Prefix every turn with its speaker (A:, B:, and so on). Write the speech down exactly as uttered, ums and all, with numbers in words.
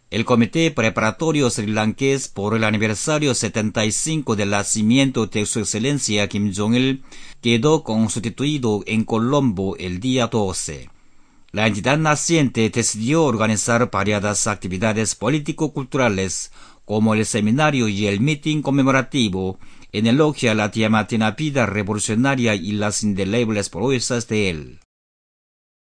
A: El Comité Preparatorio Sri Lanqués por el aniversario setenta y cinco del nacimiento de su excelencia Kim Jong-il quedó constituido en Colombo el día doce. La entidad naciente decidió organizar variadas actividades político-culturales, como el seminario y el mitin conmemorativo, en elogia a la diamantina vida revolucionaria y las indelebles proezas de él.